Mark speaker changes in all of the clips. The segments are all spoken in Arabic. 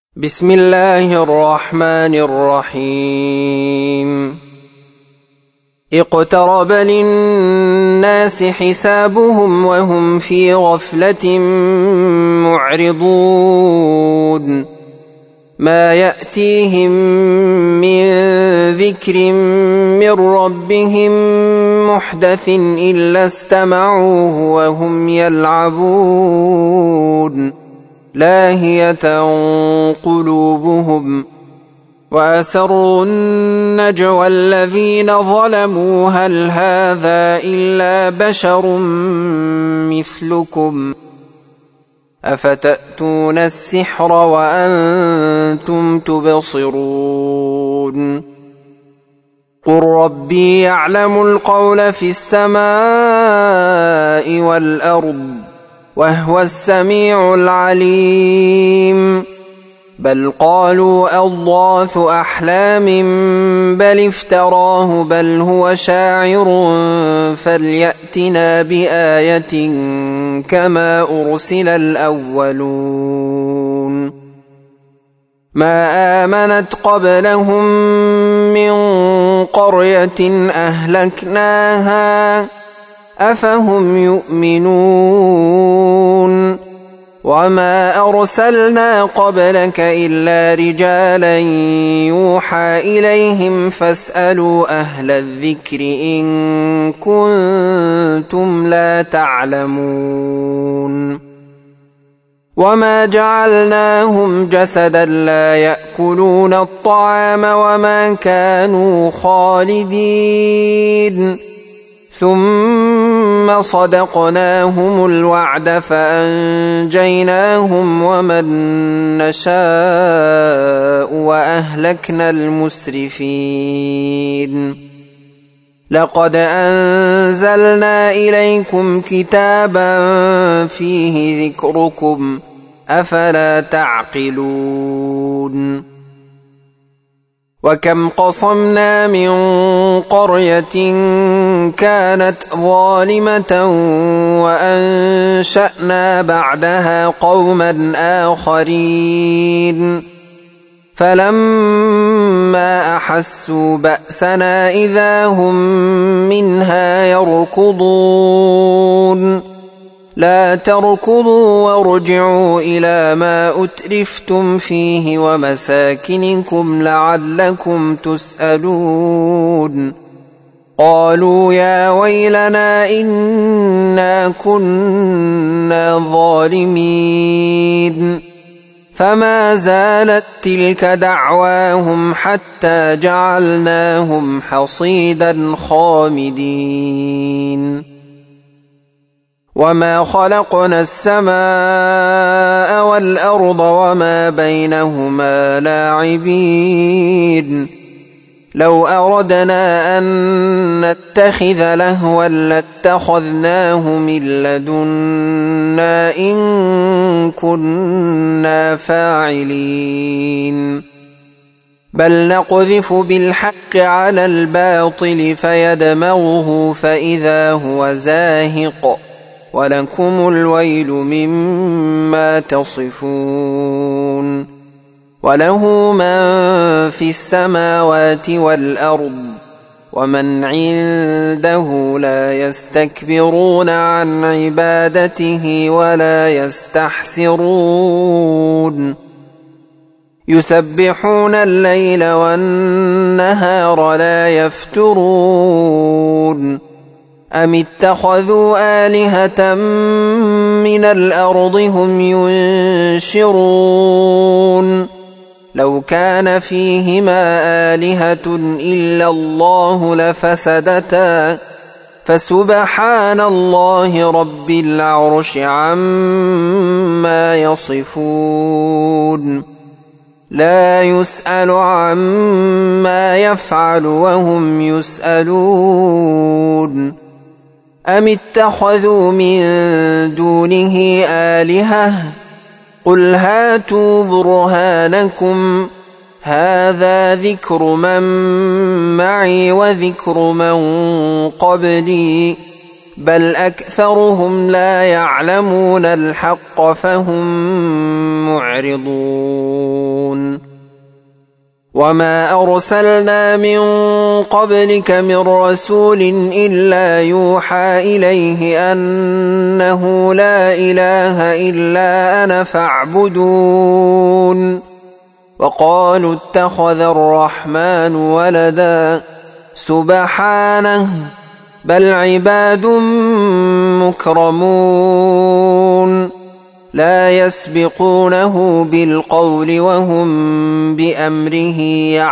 Speaker 1: بسم الله الرحمن الرحيم اقترب للناس حسابهم وهم في غفلة معرضون ما يأتيهم من ذكر من ربهم محدث إلا استمعوه وهم يلعبون لاهية قلوبهم وأسروا النجوى الذين ظلموا هل هذا إلا بشر مثلكم أفتأتون السحر وأنتم تبصرون قل ربي يعلم القول في السماء والأرض وهو السميع العليم بل قالوا أضغاث أحلام بل افتراه بل هو شاعر فليأتنا بآية كما أرسل الأولون ما آمنت قبلهم من قرية أهلكناها أفهم يؤمنون وما أرسلنا قبلك إلا رجالا يوحى إليهم فاسألوا أهل الذكر إن كنتم لا تعلمون وما جعلناهم جسدا لا يأكلون الطعام وما كانوا خالدين ثم صدقناهم الوعد فأنجيناهم ومن نشاء وأهلكنا المسرفين لقد أنزلنا إليكم كتابا فيه ذكركم أفلا تعقلون وكم قصمنا من قرية كانت ظالمة وأنشأنا بعدها قوما آخرين فلما أحسوا بأسنا إذا هم منها يركضون لا تركضوا وارجعوا إلى ما أترفتم فيه ومساكنكم لعلكم تسألون قالوا يا ويلنا إنا كنا ظالمين فما زالت تلك دعواهم حتى جعلناهم حصيدا خامدين وما خلقنا السماء والأرض وما بينهما لاعبين لو أردنا أن نتخذ لهوا لاتخذناه من لدنا إن كنا فاعلين بل نقذف بالحق على الباطل فيدمغه فإذا هو زاهق ولكم الويل مما تصفون وله من في السماوات والأرض ومن عنده لا يستكبرون عن عبادته ولا يستحسرون يسبحون الليل والنهار لا يفترون أم اتخذوا آلهة من الأرض هم ينشرون لو كان فيهما آلهة إلا الله لفسدتا فسبحان الله رب العرش عما يصفون لا يسأل عما يفعل وهم يسألون أم اتخذوا من دونه آلهة قل هاتوا برهانكم هذا ذكر من معي وذكر من قبلي بل أكثرهم لا يعلمون الحق فهم معرضون وما أرسلنا من قبلك من رسول إلا يوحى إليه أنه لا إله إلا أنا فاعبدون وقالوا اتخذ الرحمن ولدا سبحانه بل عباد مكرمون لا يسبقونه بالقول وهم بأمره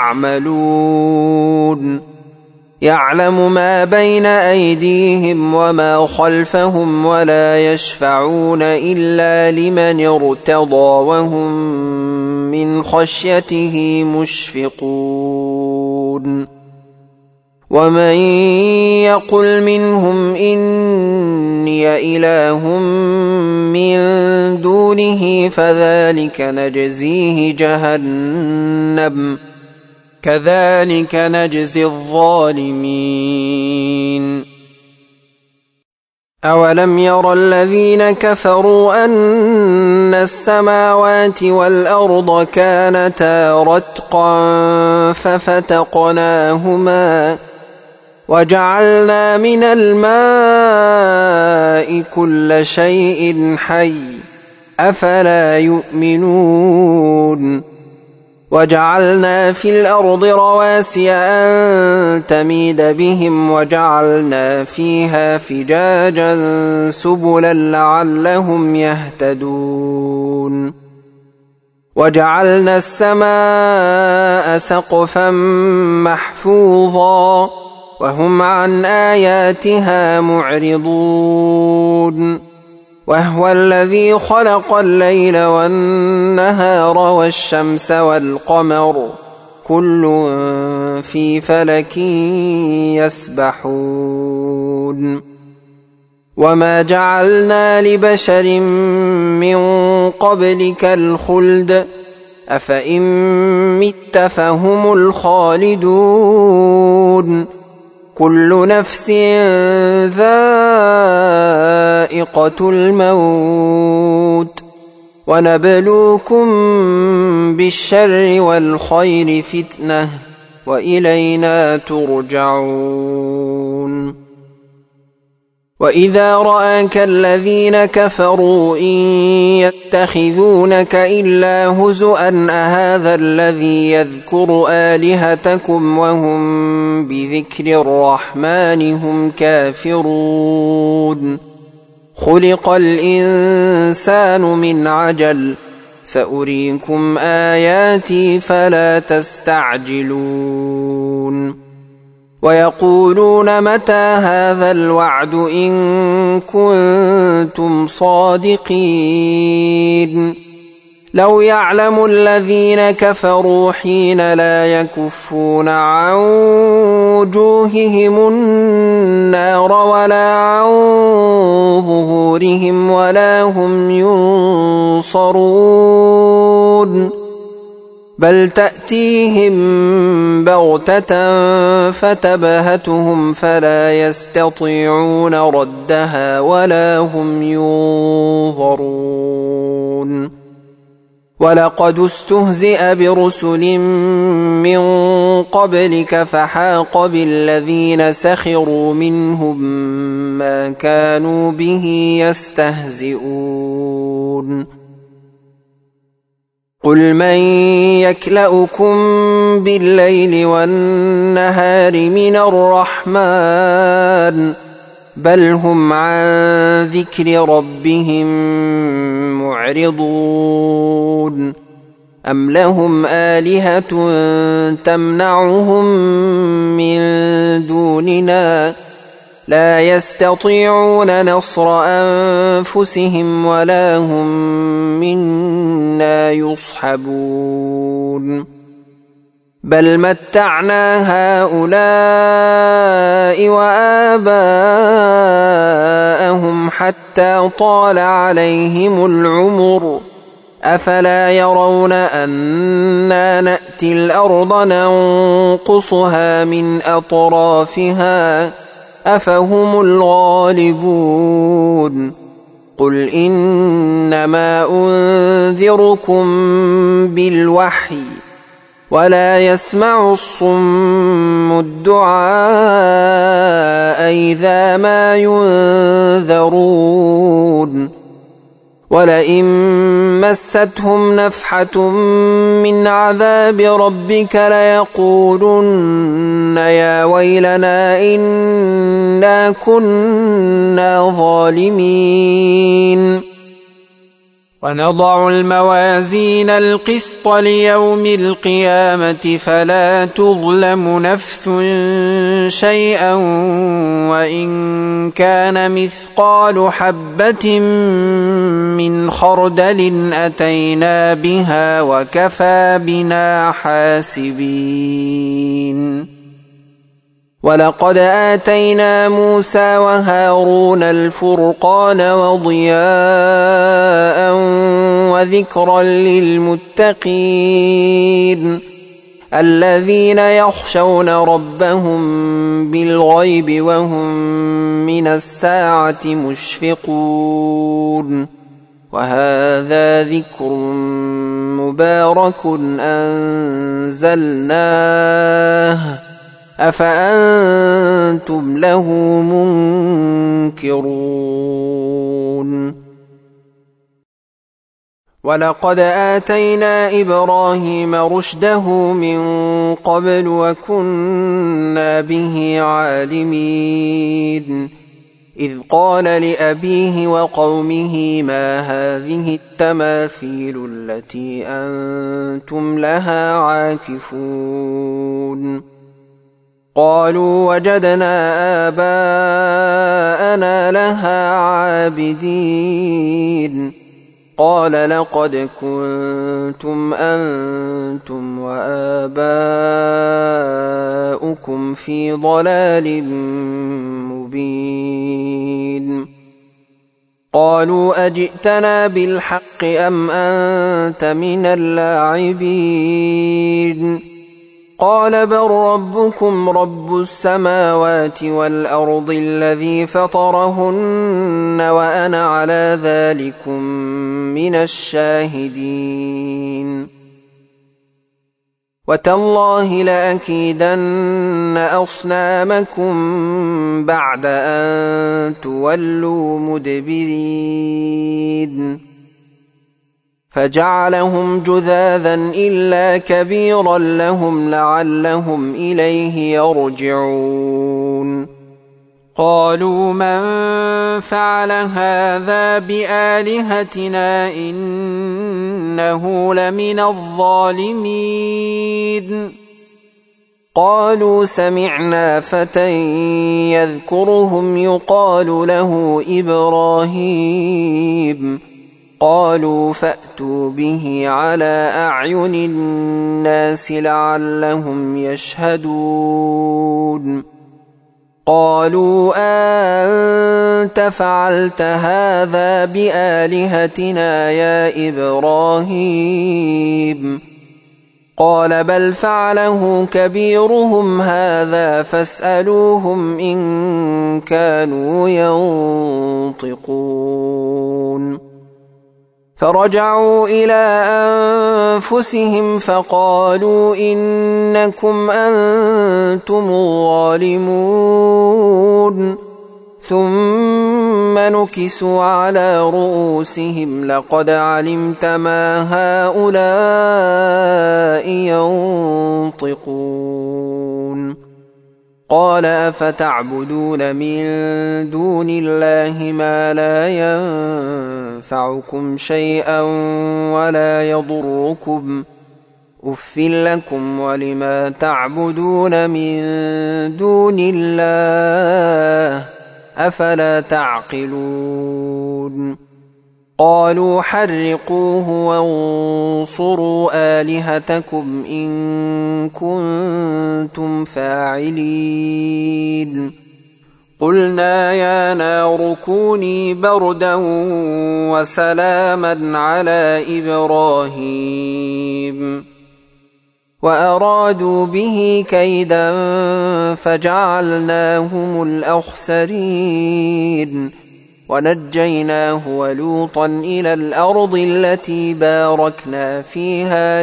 Speaker 1: يعملون يعلم ما بين أيديهم وما خلفهم ولا يشفعون إلا لمن ارتضى وهم من خشيته مشفقون ومن يقل منهم إني إله من دونه فذلك نجزيه جهنم كذلك نجزي الظالمين أولم ير الذين كفروا أن السماوات والأرض كانتا رتقا ففتقناهما وجعلنا من الماء كل شيء حي أفلا يؤمنون وجعلنا في الأرض رواسي أن تميد بهم وجعلنا فيها فجاجا سبلا لعلهم يهتدون وجعلنا السماء سقفا محفوظا وهم عن آياتها معرضون وهو الذي خلق الليل والنهار والشمس والقمر كل في فلك يسبحون وما جعلنا لبشر من قبلك الخلد أفإن مت فهم الخالدون كل نفس ذائقة الموت ونبلوكم بالشر والخير فتنة وإلينا ترجعون وإذا رآك الذين كفروا إن يتخذونك إلا هزؤا أهذا الذي يذكر آلهتكم وهم بذكر الرحمن هم كافرون خلق الإنسان من عجل سأريكم آياتي فلا تستعجلون ويقولون متى هذا الوعد إن كنتم صادقين لو يعلم الذين كفروا حين لا يكفون عن وجوههم النار ولا عن ظهورهم ولا هم ينصرون بل تأتيهم بغتة فتبهتهم فلا يستطيعون ردها ولا هم ينظرون ولقد استهزئ برسل من قبلك فحاق بالذين سخروا منهم ما كانوا به يستهزئون قل من يكلؤكم بالليل والنهار من الرحمن بل هم عن ذكر ربهم معرضون أم لهم آلهة تمنعهم من دوننا لا يستطيعون نصر أنفسهم ولا هم منا يصحبون بل متعنا هؤلاء وآباءهم حتى طال عليهم العمر أفلا يرون أنا نأتي الأرض ننقصها من أطرافها أفهم الغالبون قل إنما أنذركم بالوحي ولا يسمع الصم الدعاء إذا ما ينذرون ولئن مستهم نفحة من عذاب ربك ليقولن يا ويلنا إنا كنا ظالمين ونضع الموازين القسط ليوم القيامة فلا تظلم نفس شيئا وإن كان مثقال حبة من خردل أتينا بها وكفى بنا حاسبين ولقد آتينا موسى وهارون الفرقان وضياء وذكرا للمتقين الذين يخشون ربهم بالغيب وهم من الساعة مشفقون وهذا ذكر مبارك أنزلناه أفأنتم له منكرون ولقد آتينا إبراهيم رشده من قبل وكنا به عالمين إذ قال لأبيه وقومه ما هذه التماثيل التي أنتم لها عاكفون قالوا وجدنا آباءنا لها عابدين قال لقد كنتم أنتم وآباؤكم في ضلال مبين قالوا أجئتنا بالحق أم أنت من اللاعبين قال بل ربكم رب السماوات والأرض الذي فطرهن وأنا على ذلكم من الشاهدين وتالله لأكيدن أصنامكم بعد أن تولوا مدبرين فجعلهم جذاذا إلا كبيرا لهم لعلهم إليه يرجعون قالوا من فعل هذا بآلهتنا إنه لمن الظالمين قالوا سمعنا فتى يذكرهم يقال له إبراهيم قالوا فأتوا به على أعين الناس لعلهم يشهدون قالوا أنت فعلت هذا بآلهتنا يا إبراهيم قال بل فعله كبيرهم هذا فاسألوهم إن كانوا ينطقون فرجعوا إلى أنفسهم فقالوا إنكم أنتم الظالمون ثم نكسوا على رؤوسهم لقد علمت ما هؤلاء ينطقون قال أفتعبدون من دون الله ما لا ينفعكم شيئا ولا يضركم أف لكم ولما تعبدون من دون الله أفلا تعقلون قالوا حرقوه وانصروا آلهتكم إن كنتم فاعلين قلنا يا نار كوني بردا وسلاما على إبراهيم وأرادوا به كيدا فجعلناهم الأخسرين ونجيناه ولوطا إلى الأرض التي باركنا فيها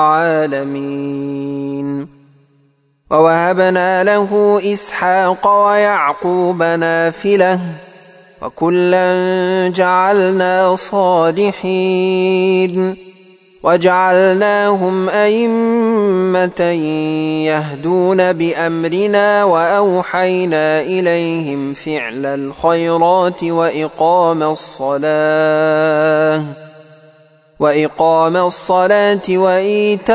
Speaker 1: للعالمين ووهبنا له إسحاق ويعقوب نافلة وكلا جعلنا صالحين وجعلناهم أئمة يهدون بأمرنا وأوحينا إليهم فعل الخيرات وإقام الصلاة وإيتاء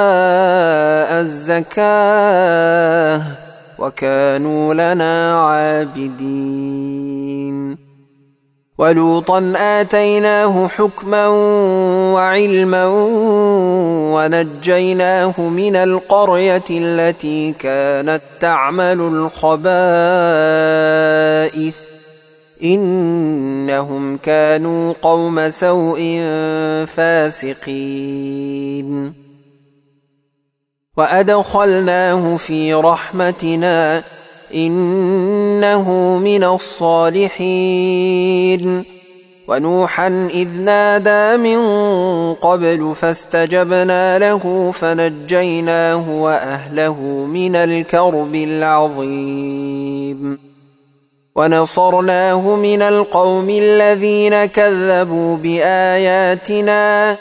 Speaker 1: الزكاة وكانوا لنا عابدين ولوطا آتيناه حكما وعلما ونجيناه من القرية التي كانت تعمل الخبائث إنهم كانوا قوم سوء فاسقين وأدخلناه في رحمتنا إنه من الصالحين ونوحا إذ نادى من قبل فاستجبنا له فنجيناه وأهله من الكرب العظيم ونصرناه من القوم الذين كذبوا بآياتنا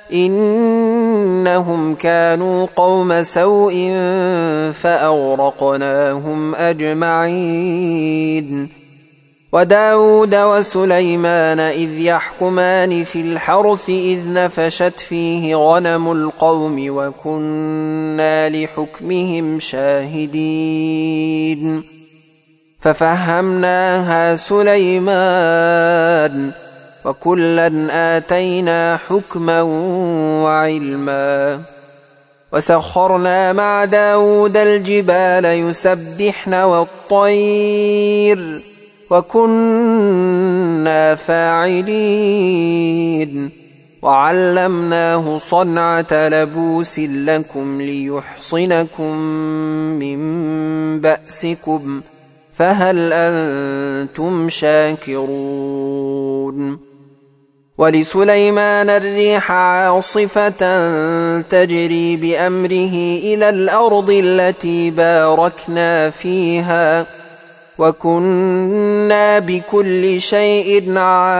Speaker 1: إنهم كانوا قوم سوء فأغرقناهم أجمعين وداود وسليمان إذ يحكمان في الحرث إذ نفشت فيه غنم القوم وكنا لحكمهم شاهدين ففهمناها سليمان وكلا آتينا حكما وعلما وسخرنا مع داود الجبال يسبحن والطير وكنا فاعلين وعلمناه صنعة لبوس لكم ليحصنكم من بأسكم فهل أنتم شاكرون ولسليمان الريح عاصفة تجري بأمره إلى الأرض التي باركنا فيها وكنا بكل شيء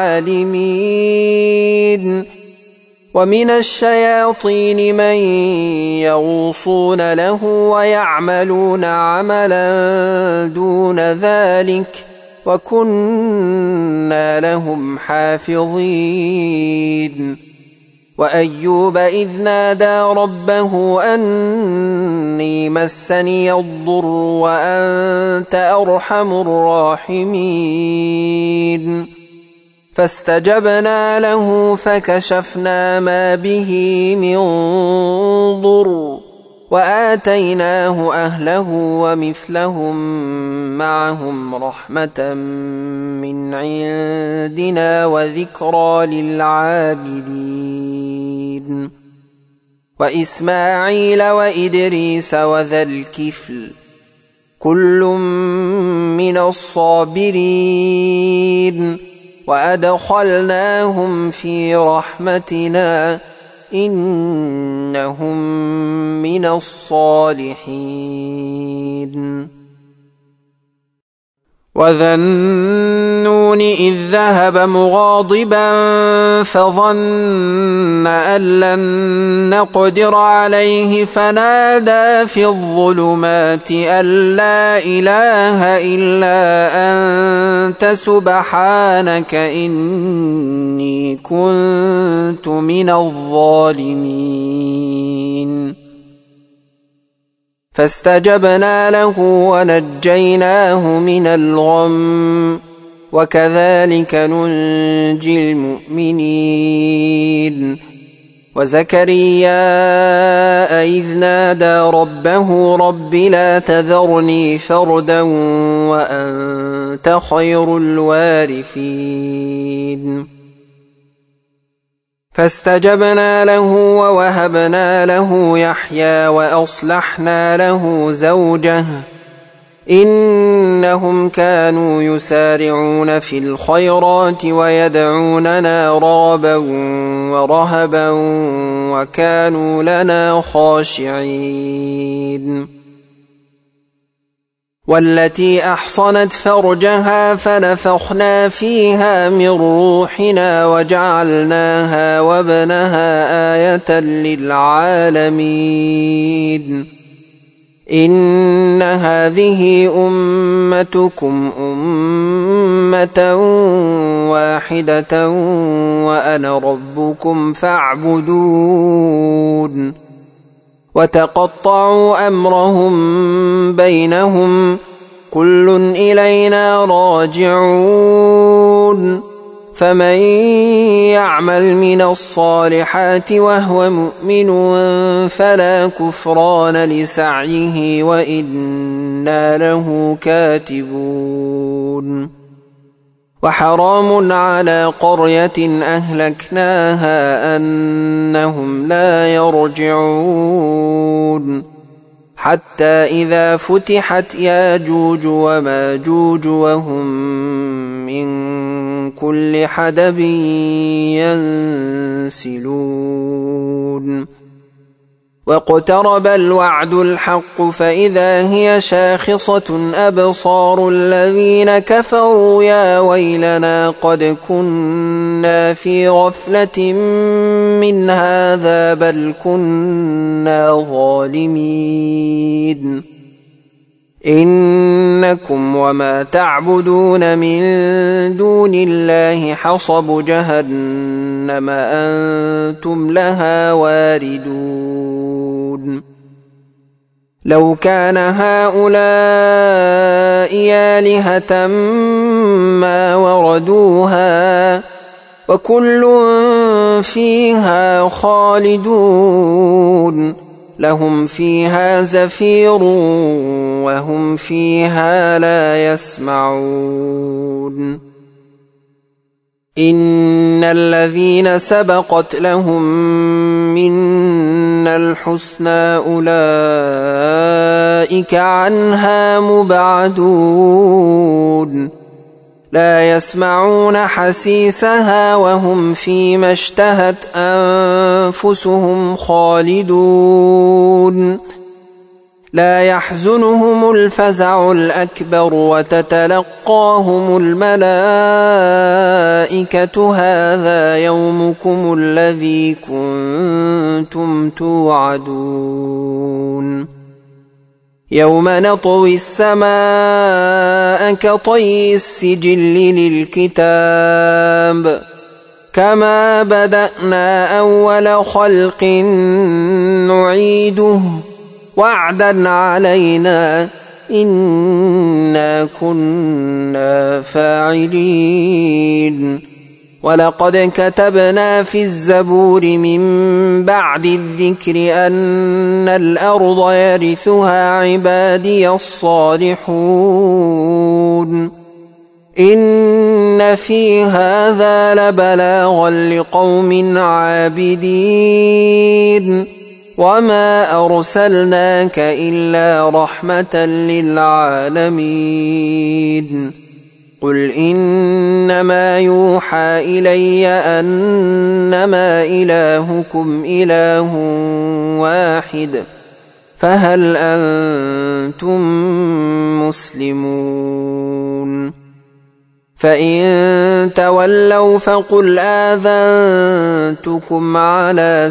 Speaker 1: عالمين ومن الشياطين من يغوصون له ويعملون عملا دون ذلك وكنا لهم حافظين وأيوب إذ نادى ربه أني مسني الضر وأنت أرحم الراحمين فاستجبنا له فكشفنا ما به من ضر وآتيناه أهله ومثلهم معهم رحمة من عندنا وذكرى للعابدين وإسماعيل وإدريس وذا الكفل كل من الصابرين وأدخلناهم في رحمتنا إنهم من الصالحين وذا النون إذ ذهب مغاضبا فظن أن لن نقدر عليه فنادى في الظلمات أن لا إله إلا أنت سبحانك إني كنت من الظالمين فاستجبنا له ونجيناه من الغم وكذلك ننجي المؤمنين وزكريا إذ نادى ربه رب لا تذرني فردا وأنت خير الوارثين فاستجبنا له ووهبنا له يحيى وأصلحنا له زوجه إنهم كانوا يسارعون في الخيرات ويدعوننا رغبا ورهبا وكانوا لنا خاشعين والتي أحصنت فرجها فنفخنا فيها من روحنا وجعلناها وابنها آية للعالمين إن هذه أمتكم أمة واحدة وأنا ربكم فاعبدون وتقطعوا أمرهم بينهم كل إلينا راجعون فمن يعمل من الصالحات وهو مؤمن فلا كفران لسعيه وإنا له كاتبون وحرام على قرية أهلكناها أنهم لا يرجعون حتى إذا فتحت ياجوج وماجوج وهم من كل حدب ينسلون واقترب الوعد الحق فإذا هي شاخصة أبصار الذين كفروا يا ويلنا قد كنا في غفلة من هذا بل كنا ظالمين إنكم وما تعبدون من دون الله حصب جهنم أنتم لها واردون لو كان هؤلاء آلهة ما وردوها وكل فيها خالدون لهم فيها زفير وهم فيها لا يسمعون إن الذين سبقت لهم منا الحسنى أولئك عنها مبعدون لا يسمعون حسيسها وهم فيما اشتهت أنفسهم خالدون لا يحزنهم الفزع الأكبر وتتلقاهم الملائكة هذا يومكم الذي كنتم توعدون يوم نطوي السماء كطي السجل للكتاب كما بدأنا أول خلق نعيده وعدا علينا إنا كنا فاعلين ولقد كتبنا في الزبور من بعد الذكر أن الأرض يرثها عبادي الصالحون إن في هذا لبلاغا لقوم عابدين وما أرسلناك إلا رحمة للعالمين قل إنما يوحى إلي أنما إلهكم إله واحد فهل أنتم مسلمون فإن تولوا فقل آذنتكم على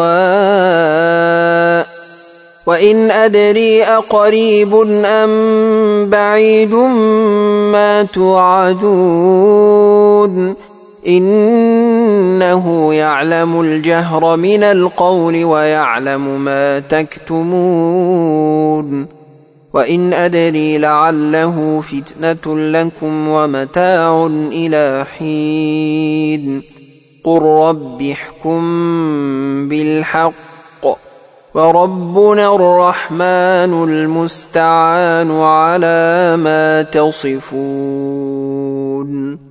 Speaker 1: سواء وإن أدري أقريب أم بعيد ما توعدون إنه يعلم الجهر من القول ويعلم ما تكتمون وإن أدري لعله فتنة لكم ومتاع إلى حين قل رب احكم بالحق وربنا الرحمن المستعان على ما تصفون